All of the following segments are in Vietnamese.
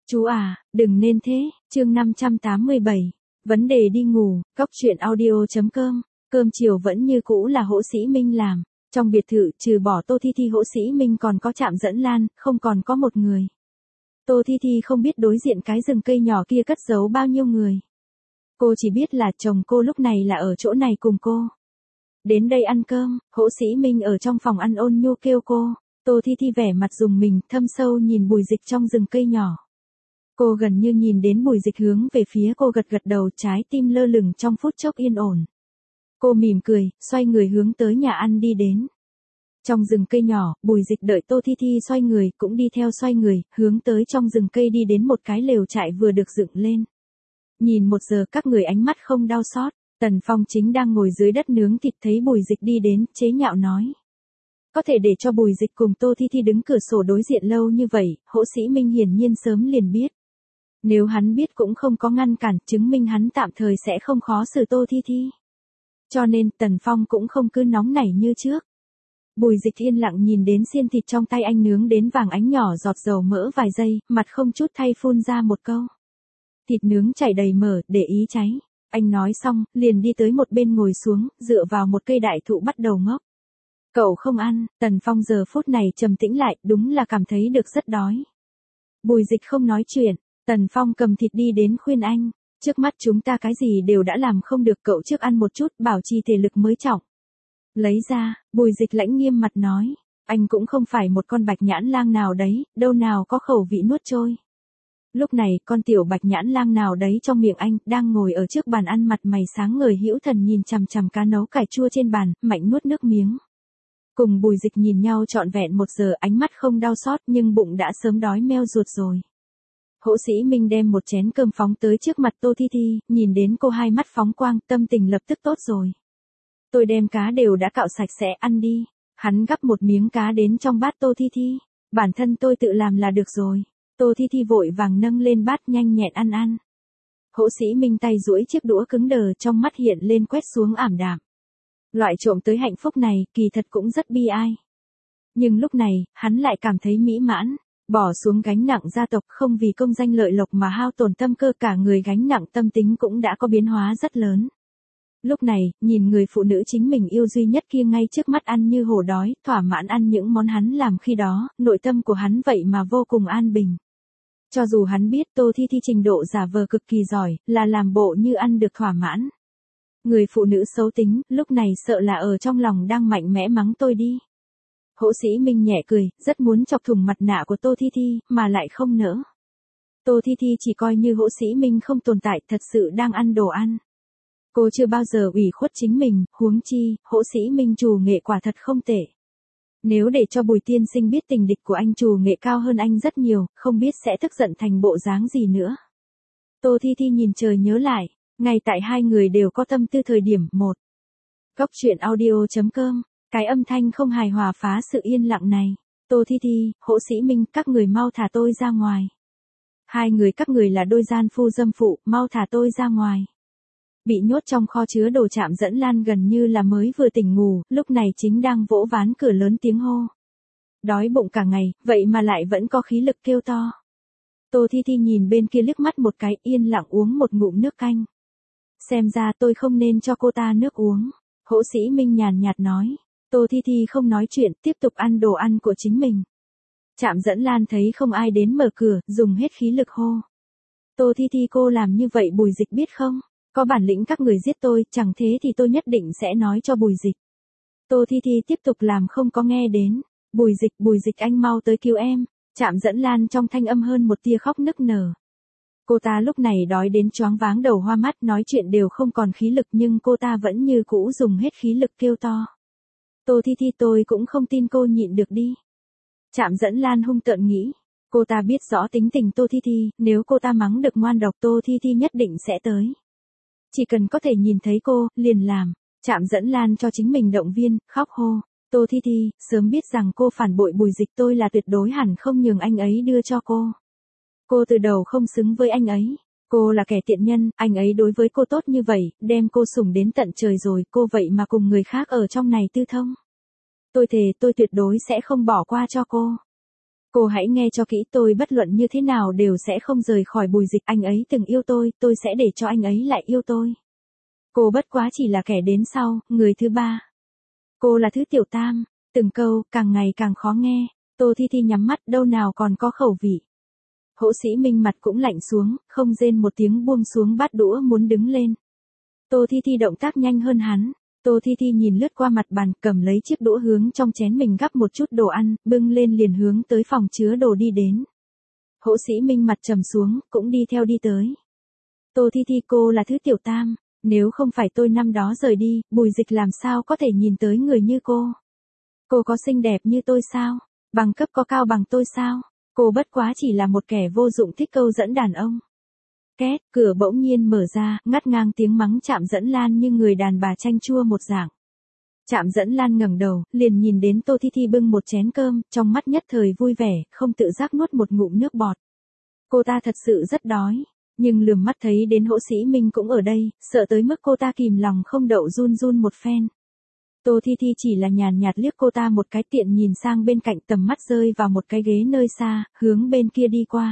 Chú à, đừng nên thế, chương 587. Vấn đề đi ngủ, cóc truyện audio.com. Cơm chiều vẫn như cũ là Hỗ Sĩ Minh làm. Trong biệt thự trừ bỏ Tô Thi Thi Hỗ Sĩ Minh còn có Trạm Dẫn Lan, không còn có một người. Tô Thi Thi không biết đối diện cái rừng cây nhỏ kia cất giấu bao nhiêu người. Cô chỉ biết là chồng cô lúc này là ở chỗ này cùng cô. Đến đây ăn cơm, Hỗ Sĩ Minh ở trong phòng ăn ôn nhu kêu cô. Tô Thi Thi vẻ mặt rùng mình, thâm sâu nhìn Bùi Dịch trong rừng cây nhỏ. Cô gần như nhìn đến Bùi Dịch hướng về phía cô gật gật đầu, trái tim lơ lửng trong phút chốc yên ổn. Cô mỉm cười, xoay người hướng tới nhà ăn đi đến. Trong rừng cây nhỏ, Bùi Dịch đợi Tô Thi Thi xoay người, cũng đi theo xoay người, hướng tới trong rừng cây đi đến một cái lều trại vừa được dựng lên. Nhìn 1 giờ các người ánh mắt không đau xót, Tần Phong chính đang ngồi dưới đất nướng thịt thấy Bùi Dịch đi đến, chế nhạo nói. Có thể để cho Bùi Dịch cùng Tô Thi Thi đứng cửa sổ đối diện lâu như vậy, Hỗ Sĩ Minh hiển nhiên sớm liền biết. Nếu hắn biết cũng không có ngăn cản, chứng minh hắn tạm thời sẽ không khó xử Tô Thi Thi. Cho nên Tần Phong cũng không cứ nóng nảy như trước. Bùi Dịch yên lặng nhìn đến xiên thịt trong tay anh nướng đến vàng ánh nhỏ giọt dầu mỡ vài giây, mặt không chút thay phun ra một câu. Thịt nướng chảy đầy mỡ, để ý cháy. Anh nói xong, liền đi tới một bên ngồi xuống, dựa vào một cây đại thụ bắt đầu ngốc. Cậu không ăn, Tần Phong giờ phút này trầm tĩnh lại, đúng là cảm thấy được rất đói. Bùi Dịch không nói chuyện, Tần Phong cầm thịt đi đến khuyên anh. Trước mắt chúng ta cái gì đều đã làm không được, cậu trước ăn một chút, bảo trì thể lực mới trọng. Lấy ra, Bùi Dịch lãnh nghiêm mặt nói. Anh cũng không phải một con bạch nhãn lang nào đấy, đâu nào có khẩu vị nuốt trôi. Lúc này, con tiểu bạch nhãn lang nào đấy trong miệng anh, đang ngồi ở trước bàn ăn mặt mày sáng ngời hữu thần nhìn chằm chằm cá nấu cải chua trên bàn, mạnh nuốt nước miếng. Cùng Bùi Dịch nhìn nhau trọn vẹn 1 giờ, ánh mắt không đau xót nhưng bụng đã sớm đói meo ruột rồi. Hỗ Sĩ Minh đem một chén cơm phóng tới trước mặt Tô Thi Thi, nhìn đến cô hai mắt phóng quang, tâm tình lập tức tốt rồi. Tôi đem cá đều đã cạo sạch sẽ, ăn đi. Hắn gắp một miếng cá đến trong bát Tô Thi Thi. Bản thân tôi tự làm là được rồi. Tô Thi Thi vội vàng nâng lên bát nhanh nhẹn ăn. Hỗ Sĩ Minh tay duỗi chiếc đũa cứng đờ, trong mắt hiện lên quét xuống ảm đạm. Loại trộm tới hạnh phúc này, kỳ thật cũng rất bi ai. Nhưng lúc này, hắn lại cảm thấy mỹ mãn. Bỏ xuống gánh nặng gia tộc, không vì công danh lợi lộc mà hao tổn tâm cơ, cả người gánh nặng tâm tính cũng đã có biến hóa rất lớn. Lúc này, nhìn người phụ nữ chính mình yêu duy nhất kia ngay trước mắt ăn như hổ đói, thỏa mãn ăn những món hắn làm khi đó, nội tâm của hắn vậy mà vô cùng an bình. Cho dù hắn biết Tô Thi Thi trình độ giả vờ cực kỳ giỏi, là làm bộ như ăn được thỏa mãn. Người phụ nữ xấu tính, lúc này sợ là ở trong lòng đang mạnh mẽ mắng tôi đi. Hỗ Sĩ Minh nhẹ cười, rất muốn chọc thủng mặt nạ của Tô Thi Thi, mà lại không nỡ. Tô Thi Thi chỉ coi như Hỗ Sĩ Minh không tồn tại, thật sự đang ăn đồ ăn. Cô chưa bao giờ ủy khuất chính mình, huống chi, Hỗ Sĩ Minh trù nghệ quả thật không tệ. Nếu để cho Bùi tiên sinh biết tình địch của anh trù nghệ cao hơn anh rất nhiều, không biết sẽ tức giận thành bộ dáng gì nữa. Tô Thi Thi nhìn trời nhớ lại, ngay tại hai người đều có tâm tư thời điểm 1. Cóc truyện audio.com. Cái âm thanh không hài hòa phá sự yên lặng này. Tô Thi Thi, Hỗ Sĩ Minh, các người mau thả tôi ra ngoài. Hai người các người là đôi gian phu dâm phụ, mau thả tôi ra ngoài. Bị nhốt trong kho chứa đồ Trạm Dẫn Lan gần như là mới vừa tỉnh ngủ, lúc này chính đang vỗ ván cửa lớn tiếng hô. Đói bụng cả ngày, vậy mà lại vẫn có khí lực kêu to. Tô Thi Thi nhìn bên kia liếc mắt một cái, yên lặng uống một ngụm nước canh. Xem ra tôi không nên cho cô ta nước uống. Hỗ Sĩ Minh nhàn nhạt nói. Tô Thi Thi không nói chuyện, tiếp tục ăn đồ ăn của chính mình. Trạm Dẫn Lan thấy không ai đến mở cửa, dùng hết khí lực hô. Tô Thi Thi, cô làm như vậy Bùi Dịch biết không? Có bản lĩnh các người giết tôi, chẳng thế thì tôi nhất định sẽ nói cho Bùi Dịch. Tô Thi Thi tiếp tục làm không có nghe đến. Bùi Dịch anh mau tới cứu em. Trạm Dẫn Lan trong thanh âm hơn một tia khóc nức nở. Cô ta lúc này đói đến choáng váng đầu hoa mắt, nói chuyện đều không còn khí lực nhưng cô ta vẫn như cũ dùng hết khí lực kêu to. Tô Thi Thi, tôi cũng không tin cô nhịn được đi. Trạm Dẫn Lan hung tợn nghĩ. Cô ta biết rõ tính tình Tô Thi Thi, nếu cô ta mắng được ngoan độc Tô Thi Thi nhất định sẽ tới. Chỉ cần có thể nhìn thấy cô, liền làm. Trạm Dẫn Lan cho chính mình động viên, khóc hô. Tô Thi Thi, sớm biết rằng cô phản bội Bùi Dịch tôi là tuyệt đối hẳn không nhường anh ấy đưa cho cô. Cô từ đầu không xứng với anh ấy. Cô là kẻ tiện nhân, anh ấy đối với cô tốt như vậy, đem cô sủng đến tận trời rồi, cô vậy mà cùng người khác ở trong này tư thông. Tôi thề tôi tuyệt đối sẽ không bỏ qua cho cô. Cô hãy nghe cho kỹ, tôi bất luận như thế nào đều sẽ không rời khỏi Bùi Dịch, anh ấy từng yêu tôi sẽ để cho anh ấy lại yêu tôi. Cô bất quá chỉ là kẻ đến sau, người thứ ba. Cô là thứ tiểu tam, từng câu, càng ngày càng khó nghe. Tô Thi Thi nhắm mắt, đâu nào còn có khẩu vị. Hỗ Sĩ Minh mặt cũng lạnh xuống, không rên một tiếng buông xuống bát đũa muốn đứng lên. Tô Thi Thi động tác nhanh hơn hắn. Tô Thi Thi nhìn lướt qua mặt bàn, cầm lấy chiếc đũa hướng trong chén mình gắp một chút đồ ăn, bưng lên liền hướng tới phòng chứa đồ đi đến. Hỗ Sĩ Minh mặt trầm xuống, cũng đi theo đi tới. Tô Thi Thi, cô là thứ tiểu tam, nếu không phải tôi năm đó rời đi, Bùi Dịch làm sao có thể nhìn tới người như cô? Cô có xinh đẹp như tôi sao? Bằng cấp có cao bằng tôi sao? Cô bất quá chỉ là một kẻ vô dụng thích câu dẫn đàn ông. Két, cửa bỗng nhiên mở ra, ngắt ngang tiếng mắng Trạm Dẫn Lan như người đàn bà chanh chua một dạng. Trạm Dẫn Lan ngẩng đầu, liền nhìn đến Tô Thi Thi bưng một chén cơm, trong mắt nhất thời vui vẻ, không tự giác nuốt một ngụm nước bọt. Cô ta thật sự rất đói, nhưng lườm mắt thấy đến Hỗ Sĩ Minh cũng ở đây, sợ tới mức cô ta kìm lòng không đậu run run một phen. Tô Thi Thi chỉ là nhàn nhạt liếc cô ta một cái, tiện nhìn sang bên cạnh, tầm mắt rơi vào một cái ghế nơi xa, hướng bên kia đi qua.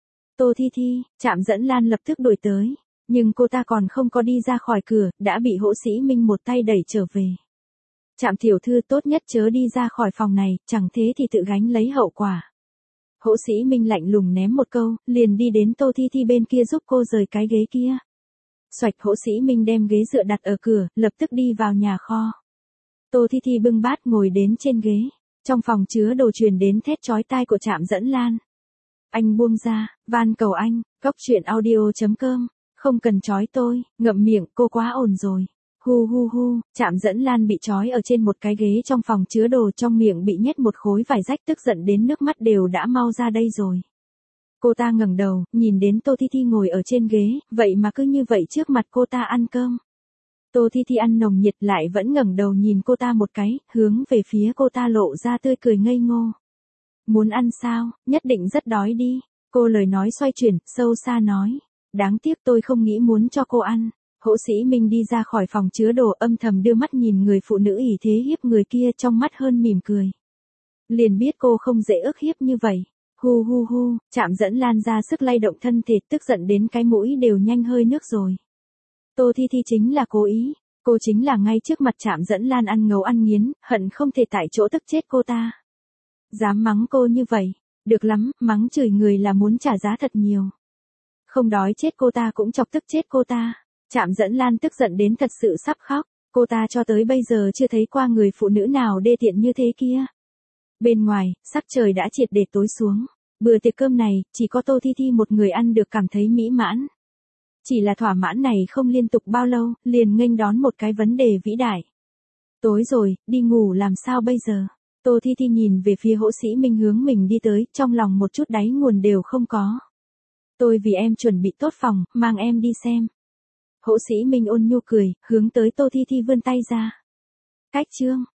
Tô Thi Thi, Trạm Dẫn Lan lập tức đuổi tới, nhưng cô ta còn không có đi ra khỏi cửa, đã bị Hỗ Sĩ Minh một tay đẩy trở về. Trạm tiểu thư, tốt nhất chớ đi ra khỏi phòng này, chẳng thế thì tự gánh lấy hậu quả. Hỗ Sĩ Minh lạnh lùng ném một câu, liền đi đến Tô Thi Thi bên kia giúp cô rời cái ghế kia. Xoạch, Hỗ Sĩ Minh đem ghế dựa đặt ở cửa, lập tức đi vào nhà kho. Tô Thi Thi bưng bát ngồi đến trên ghế. Trong phòng chứa đồ truyền đến thét chói tai của Trạm Dẫn Lan. Anh buông ra, van cầu anh, coctruyện.audio.com, không cần trói tôi, ngậm miệng, cô quá ồn rồi. Hu hu hu, Trạm Dẫn Lan bị trói ở trên một cái ghế trong phòng chứa đồ, trong miệng bị nhét một khối vải rách, tức giận đến nước mắt đều đã mau ra đây rồi. Cô ta ngẩng đầu, nhìn đến Tô Thi Thi ngồi ở trên ghế, vậy mà cứ như vậy trước mặt cô ta ăn cơm. Tô Thi Thi ăn nồng nhiệt lại vẫn ngẩng đầu nhìn cô ta một cái, hướng về phía cô ta lộ ra tươi cười ngây ngô. Muốn ăn sao, nhất định rất đói đi. Cô lời nói xoay chuyển, sâu xa nói. Đáng tiếc tôi không nghĩ muốn cho cô ăn. Hỗ Sĩ Minh đi ra khỏi phòng chứa đồ, âm thầm đưa mắt nhìn người phụ nữ ỷ thế hiếp người kia, trong mắt hơn mỉm cười. Liền biết cô không dễ ức hiếp như vậy. Hu hu hu, Trạm Dẫn Lan ra sức lay động thân thể, tức giận đến cái mũi đều nhanh hơi nước rồi. Tô Thi Thi chính là cố ý, cô chính là ngay trước mặt Trạm Dẫn Lan ăn ngấu ăn nghiến, hận không thể tại chỗ tức chết cô ta. Dám mắng cô như vậy, được lắm, mắng chửi người là muốn trả giá thật nhiều. Không đói chết cô ta cũng chọc tức chết cô ta. Trạm Dẫn Lan tức giận đến thật sự sắp khóc, cô ta cho tới bây giờ chưa thấy qua người phụ nữ nào đê tiện như thế kia. Bên ngoài, sắc trời đã triệt để tối xuống, bữa tiệc cơm này, chỉ có Tô Thi Thi một người ăn được cảm thấy mỹ mãn. Chỉ là thỏa mãn này không liên tục bao lâu, liền nghênh đón một cái vấn đề vĩ đại. Tối rồi, đi ngủ làm sao bây giờ? Tô Thi Thi nhìn về phía Hỗ Sĩ Minh hướng mình đi tới, trong lòng một chút đáy nguồn đều không có. Tôi vì em chuẩn bị tốt phòng, mang em đi xem. Hỗ Sĩ Minh ôn nhu cười, hướng tới Tô Thi Thi vươn tay ra. Cách chương